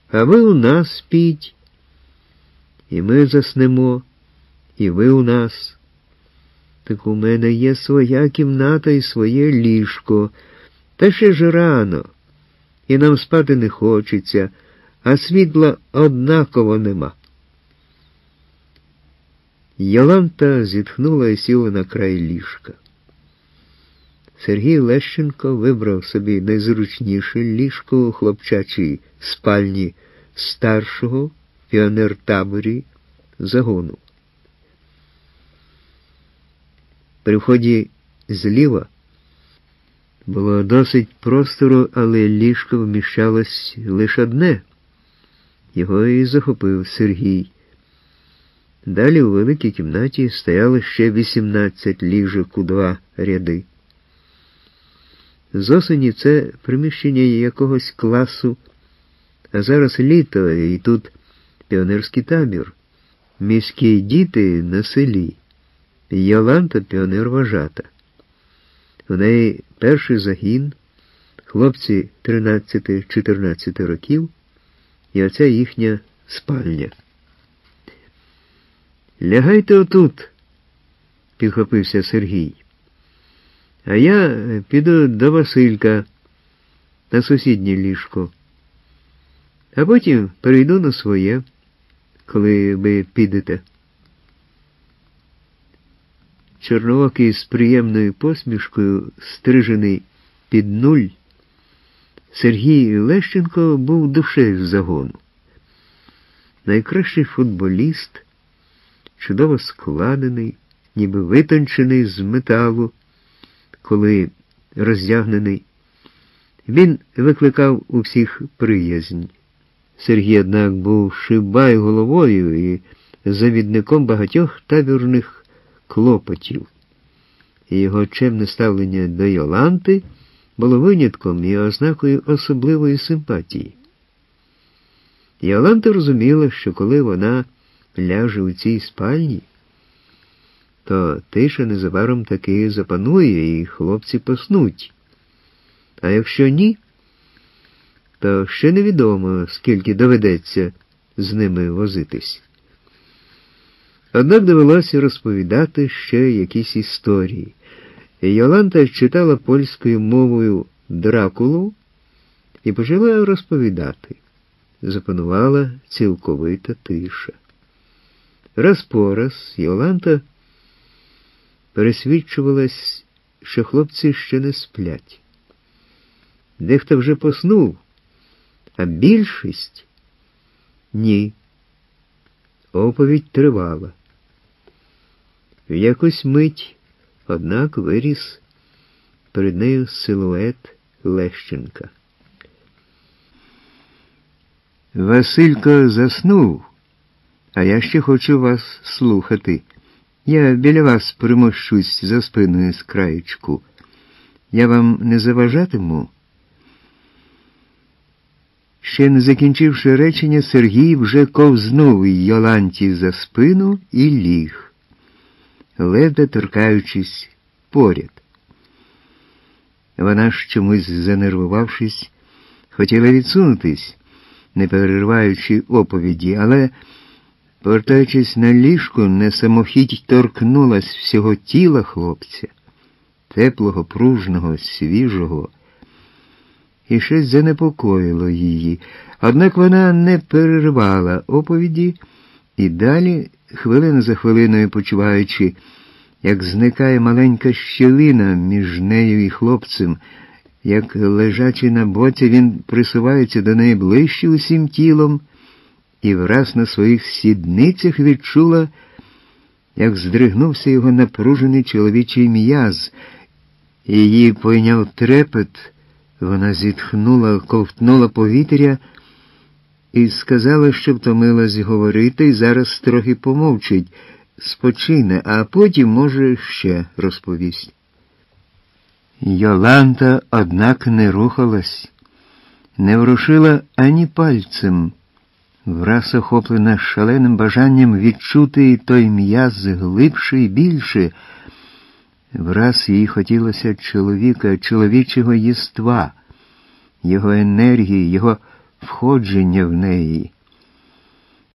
А ви у нас спіть, і ми заснемо, і ви у нас. Так у мене є своя кімната і своє ліжко. Та ще ж рано, і нам спати не хочеться, а світла однаково нема. Йоланта зітхнула і сіла на край ліжка. Сергій Лещенко вибрав собі найзручніше ліжко у хлопчачій спальні старшого в піонер-таборі загону. При вході зліва було досить простору, але ліжко вміщалось лише одне. Його і захопив Сергій. Далі у великій кімнаті стояло ще 18 ліжок у 2 ряди. З осені це приміщення якогось класу, а зараз літо, і тут піонерський табір. Міські діти на селі. Йоланта піонер-вожата. У неї перший загін, хлопці 13-14 років, і оця їхня спальня. «Лягайте отут», – підхопився Сергій. «А я піду до Василька на сусіднє ліжко, а потім перейду на своє, коли ви підете». Чорноокий з приємною посмішкою, стрижений під 0, Сергій Лещенко був душею загону. Найкращий футболіст, чудово складений, ніби витончений з металу, коли роздягнений. Він викликав у всіх приязнь. Сергій, однак, був шибай головою і завідником багатьох табірних клопотів. І його чемне ставлення до Йоланти було винятком і ознакою особливої симпатії. Йоланта розуміла, що коли вона ляже у цій спальні, то тиша незабаром таки запанує, і хлопці поснуть. А якщо ні, то ще невідомо, скільки доведеться з ними возитись. Однак довелося розповідати ще якісь історії. Йоланта читала польською мовою Дракулу і почала розповідати. Запанувала цілковита тиша. Раз по раз Йоланта пересвідчувалась, що хлопці ще не сплять. Дехто вже поснув, а більшість – ні. Оповідь тривала. В якусь мить, однак, виріс перед нею силует Лещенка. Василько заснув, а я ще хочу вас слухати. Я біля вас примощусь за спиною з краєчку. Я вам не заважатиму? Ще не закінчивши речення, Сергій вже ковзнув Йоланті за спину і ліг, ледве торкаючись поряд. Вона ж чомусь, занервувавшись, хотіла відсунутись, не перериваючи оповіді, але, повертаючись на ліжку, не самохідь торкнулась всього тіла хлопця, теплого, пружного, свіжого, і щось занепокоїло її. Однак вона не перервала оповіді і далі, хвилина за хвилиною почуваючи, як зникає маленька щілина між нею і хлопцем, як, лежачи на боці, він присувається до неї ближче усім тілом, і враз на своїх сідницях відчула, як здригнувся його напружений чоловічий м'яз. Її пойняв трепет. Вона зітхнула, ковтнула повітря і сказала, що втомилась говорити, і зараз трохи помовчить, спочине, а потім, може, ще розповість. Йоланта, однак, не рухалась, не ворушила ані пальцем, враз охоплена шаленим бажанням відчути той м'яз глибше і більше. Враз їй хотілося чоловіка, чоловічого єства, його енергії, його входження в неї,